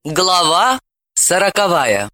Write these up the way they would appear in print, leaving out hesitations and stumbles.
Глава 40.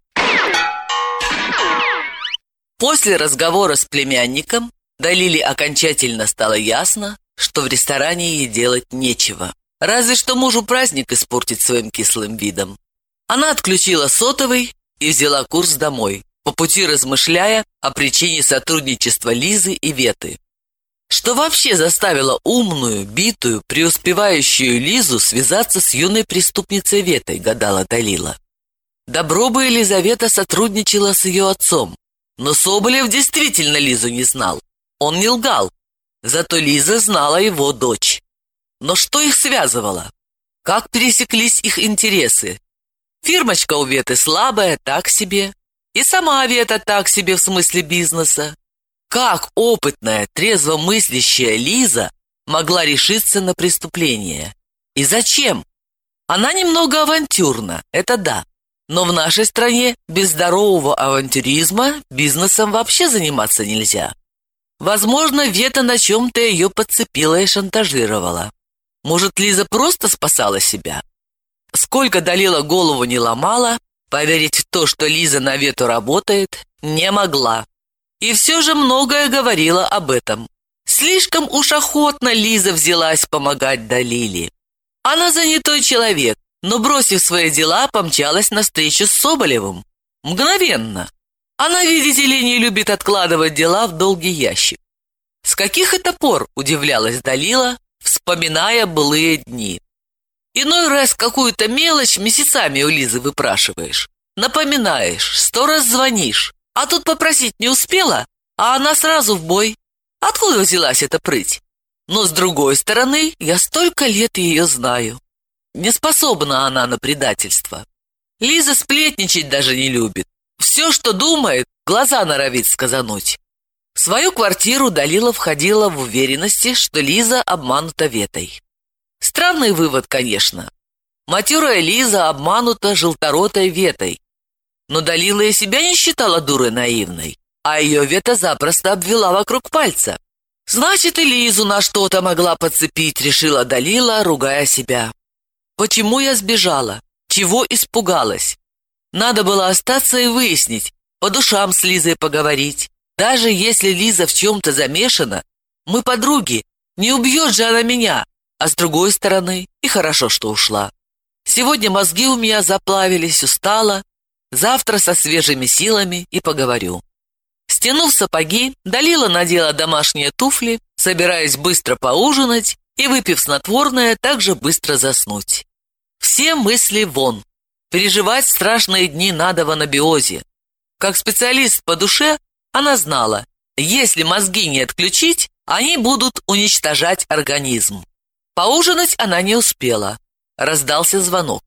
После разговора с племянником Далиле окончательно стало ясно, что в ресторане ей делать нечего. Разве что мужу праздник испортить своим кислым видом. Она отключила сотовый и взяла курс домой, по пути размышляя о причине сотрудничества Лизы и Веты. Что вообще заставило умную, битую, преуспевающую Лизу связаться с юной преступницей Ветой, гадала Далила. Добро бы Елизавета сотрудничала с ее отцом, но Соболев действительно Лизу не знал. Он не лгал, зато Лиза знала его дочь. Но что их связывало? Как пересеклись их интересы? Фирмочка у Веты слабая, так себе, и сама Вета так себе в смысле бизнеса. Как опытная, трезвомыслящая Лиза могла решиться на преступление? И зачем? Она немного авантюрна, это да. Но в нашей стране без здорового авантюризма бизнесом вообще заниматься нельзя. Возможно, Вета на чем-то ее подцепила и шантажировала. Может, Лиза просто спасала себя? Сколько Далила голову не ломала, поверить в то, что Лиза на Вету работает, не могла. И все же многое говорила об этом. Слишком уж охотно Лиза взялась помогать Далиле. Она занятой человек, но, бросив свои дела, помчалась навстречу с Соболевым. Мгновенно. Она, видите ли, не любит откладывать дела в долгий ящик. С каких это пор, удивлялась Далила, вспоминая былые дни. Иной раз какую-то мелочь месяцами у Лизы выпрашиваешь. Напоминаешь, 100 раз звонишь. А тут попросить не успела, а она сразу в бой. Откуда взялась эта прыть? Но, с другой стороны, я столько лет ее знаю. Не способна она на предательство. Лиза сплетничать даже не любит. Все, что думает, глаза норовит сказануть. В свою квартиру Далила входила в уверенности, что Лиза обманута Ветой. Странный вывод, конечно. Матерая Лиза обманута желторотой Ветой. Но Далила и себя не считала дурой наивной, а ее Вета запросто обвела вокруг пальца. Значит, и Лизу на что-то могла подцепить, решила Далила, ругая себя. Почему я сбежала? Чего испугалась? Надо было остаться и выяснить, по душам с Лизой поговорить. Даже если Лиза в чем-то замешана, мы подруги, не убьет же она меня. А с другой стороны, и хорошо, что ушла. Сегодня мозги у меня заплавились, устала. Завтра со свежими силами и поговорю. Стянув сапоги, Далила надела домашние туфли, собираясь быстро поужинать и, выпив снотворное, также быстро заснуть. Все мысли вон. Переживать страшные дни надо в анабиозе. Как специалист по душе, она знала, если мозги не отключить, они будут уничтожать организм. Поужинать она не успела. Раздался звонок.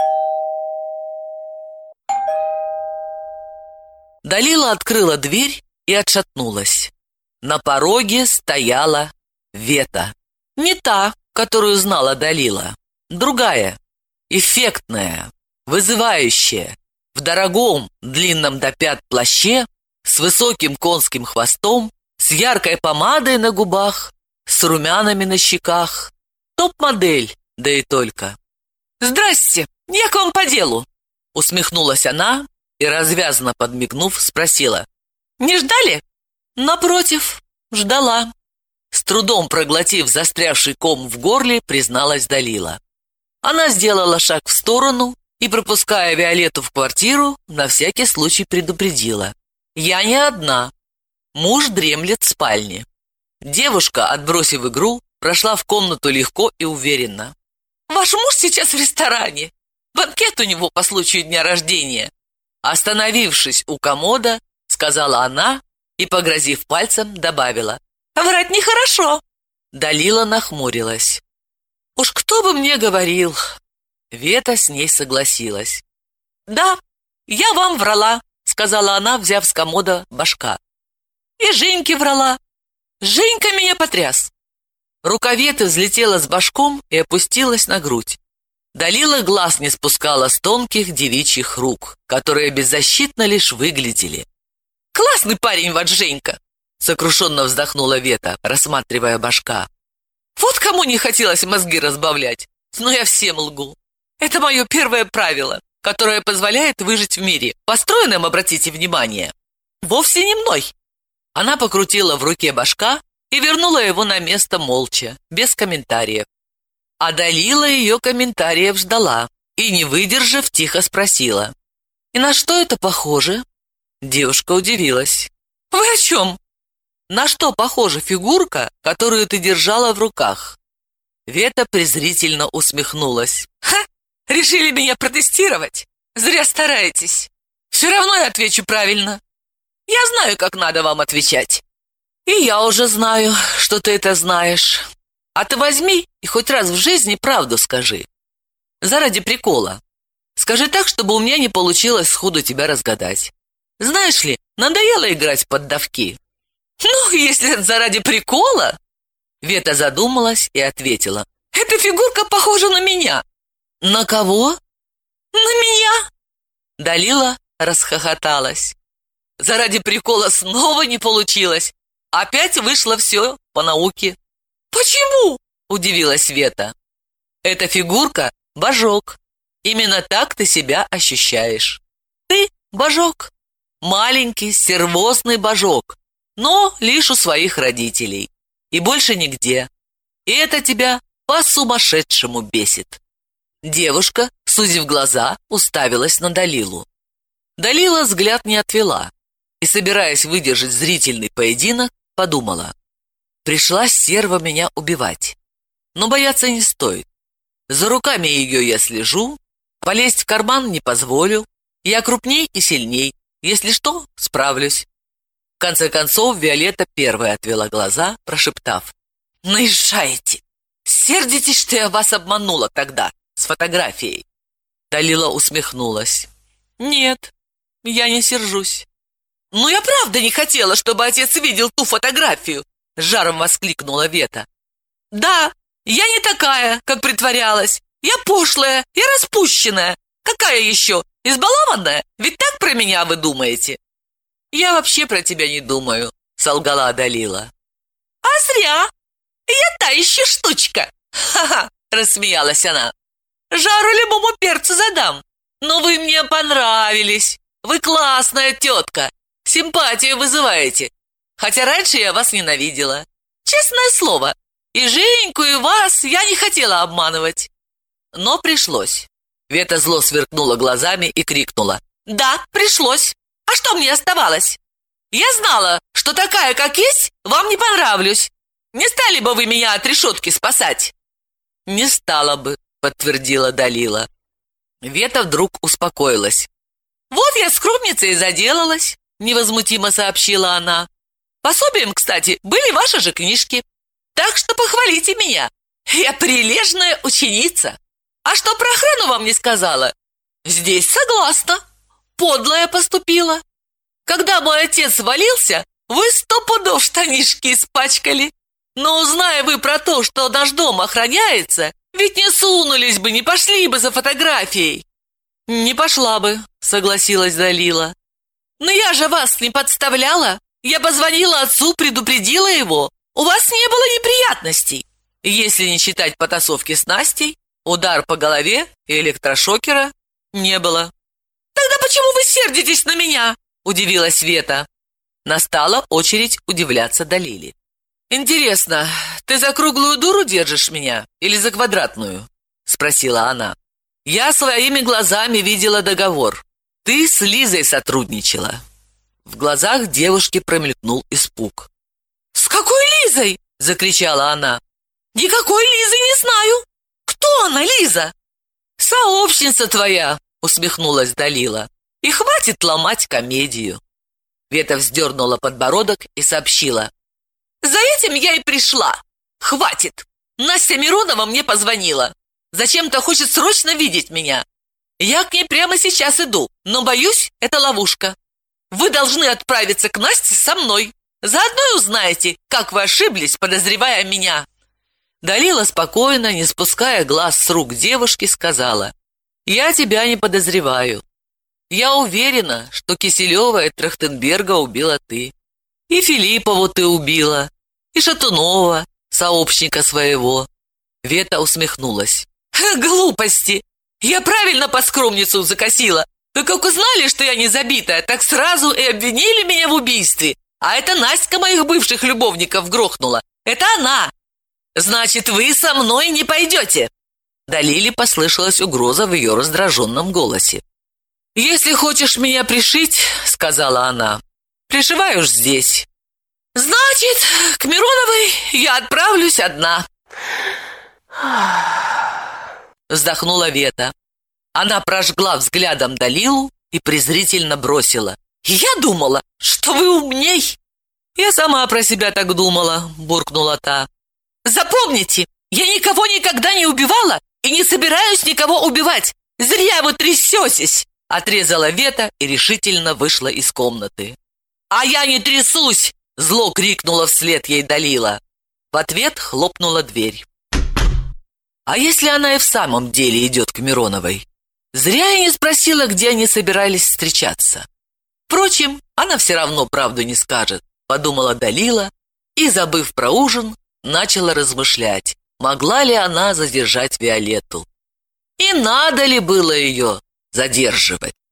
Далила открыла дверь и отшатнулась. На пороге стояла Вета. Не та, которую знала Далила. Другая, эффектная, вызывающая, в дорогом, длинном до пят плаще, с высоким конским хвостом, с яркой помадой на губах, с румянами на щеках. Топ-модель, да и только. «Здрасте, я к вам по делу», — усмехнулась она и, развязно подмигнув, спросила. «Не ждали?» «Напротив, ждала». С трудом проглотив застрявший ком в горле, призналась Далила. Она сделала шаг в сторону и, пропуская Виолетту в квартиру, на всякий случай предупредила. «Я не одна. Муж дремлет в спальне». Девушка, отбросив игру, прошла в комнату легко и уверенно. «Ваш муж сейчас в ресторане. Банкет у него по случаю дня рождения». Остановившись у комода, сказала она и, погрозив пальцем, добавила. «Врать нехорошо». Далила нахмурилась. «Уж кто бы мне говорил?» Вета с ней согласилась. «Да, я вам врала», — сказала она, взяв с комода башка. «И Женьке врала. Женька меня потряс». Рука Веты взлетела с башком и опустилась на грудь. Далила глаз не спускала с тонких девичьих рук, которые беззащитно лишь выглядели. «Классный парень вот Женька!» — сокрушенно вздохнула Вета, рассматривая башка. «Вот кому не хотелось мозги разбавлять, но я всем лгу. Это мое первое правило. которая позволяет выжить в мире, построенном, обратите внимание, вовсе не мной». Она покрутила в руке башка и вернула его на место молча, без комментариев. А Далила ее комментариев ждала и, не выдержав, тихо спросила: «И на что это похоже?» Девушка удивилась. «Вы о чем?» «На что похожа фигурка, которую ты держала в руках?» Вета презрительно усмехнулась. «Ха! Решили меня протестировать? Зря стараетесь. Все равно я отвечу правильно. Я знаю, как надо вам отвечать. И я уже знаю, что ты это знаешь. А ты возьми и хоть раз в жизни правду скажи. Заради прикола. Скажи так, чтобы у меня не получилось сходу тебя разгадать. Знаешь ли, надоело играть в поддавки». «Ну, если это заради прикола...» Вета задумалась и ответила: «Эта фигурка похожа на меня». «На кого?» «На меня». Далила расхохоталась. Заради прикола снова не получилось. Опять вышло все по науке. «Почему?» – удивилась Вета. «Эта фигурка – божок. Именно так ты себя ощущаешь. Ты – божок. Маленький, стервозный божок, но лишь у своих родителей. И больше нигде. И это тебя по-сумасшедшему бесит». Девушка, сузив глаза, уставилась на Далилу. Далила взгляд не отвела и, собираясь выдержать зрительный поединок, подумала: пришла стерва меня убивать. Но бояться не стоит. За руками ее я слежу, полезть в карман не позволю. Я крупней и сильней. Если что, справлюсь. В конце концов, Виолетта первая отвела глаза, прошептав: «Наезжаете! Сердитесь, что я вас обманула тогда с фотографией». Далила усмехнулась. «Нет, я не сержусь». «Ну, я правда не хотела, чтобы отец видел ту фотографию», — с жаром воскликнула Вета. «Да, я не такая, как притворялась. Я пошлая, я распущенная. Какая еще? Избалованная? Ведь так про меня вы думаете?» «Я вообще про тебя не думаю», — солгала Далила. «А зря. Я та еще штучка. Ха-ха», — рассмеялась она. «Жару любому перцу задам. Но вы мне понравились. Вы классная тетка. Симпатию вызываете. Хотя раньше я вас ненавидела. Честное слово. И Женьку, и вас я не хотела обманывать. Но пришлось». Вета зло сверкнула глазами и крикнула: «Да, пришлось. А что мне оставалось? Я знала, что такая, как есть, вам не понравлюсь. Не стали бы вы меня от решетки спасать?» «Не стала бы», — подтвердила Далила. Вета вдруг успокоилась. «Вот я скромницей и заделалась», — невозмутимо сообщила она. «Пособием, кстати, были ваши же книжки. Так что похвалите меня. Я прилежная ученица. А что про охрану вам не сказала? Здесь согласна. Подлая поступила. Когда мой отец свалился, вы 100 пудов штанишки испачкали. Но узная вы про то, что наш дом охраняется, ведь не сунулись бы, не пошли бы за фотографией». «Не пошла бы», — согласилась Далила. «Но я же вас не подставляла. Я позвонила отцу, предупредила его. У вас не было неприятностей. Если не считать потасовки с Настей, удар по голове и электрошокера не было». «Тогда почему вы сердитесь на меня?» – удивилась Вета. Настала очередь удивляться Далиле. «Интересно, ты за круглую дуру держишь меня или за квадратную?» – спросила она. «Я своими глазами видела договор. Ты с Лизой сотрудничала». В глазах девушки промелькнул испуг. «С какой Лизой?» – закричала она. «Никакой Лизы не знаю. Кто она, Лиза?» «Сообщница твоя», – усмехнулась Далила. «И хватит ломать комедию». Вета вздернула подбородок и сообщила: «За этим я и пришла. Хватит. Настя Миронова мне позвонила. Зачем-то хочет срочно видеть меня. Я к ней прямо сейчас иду, но, боюсь, это ловушка. Вы должны отправиться к Насте со мной. Заодно и узнаете, как вы ошиблись, подозревая меня». Далила спокойно, не спуская глаз с рук девушки, сказала: «Я тебя не подозреваю. Я уверена, что Киселева и Трахтенберга убила ты. И Филиппову ты убила, и Шатунова, сообщника своего». Вета усмехнулась. «Глупости! Я правильно по скромницу закосила. Да как узнали, что я не забитая, так сразу и обвинили меня в убийстве. А это Настя моих бывших любовников грохнула. Это она. Значит, вы со мной не пойдете. Далиле послышалась угроза в ее раздраженном голосе. «Если хочешь меня пришить, — сказала она, — пришивай уж здесь. Значит, к Мироновой я отправлюсь одна». Вздохнула Вета. Она прожгла взглядом Далилу и презрительно бросила: «Я думала, что вы умней». «Я сама про себя так думала», — буркнула та. «Запомните, я никого никогда не убивала и не собираюсь никого убивать. Зря вы трясетесь», — отрезала Вета и решительно вышла из комнаты. «А я не трясусь!» — зло крикнула вслед ей Далила. В ответ хлопнула дверь. А если она и в самом деле идет к Мироновой? Зря я не спросила, где они собирались встречаться. Впрочем, она все равно правду не скажет, подумала Далила и, забыв про ужин, начала размышлять, могла ли она задержать Виолетту. И надо ли было ее задерживать?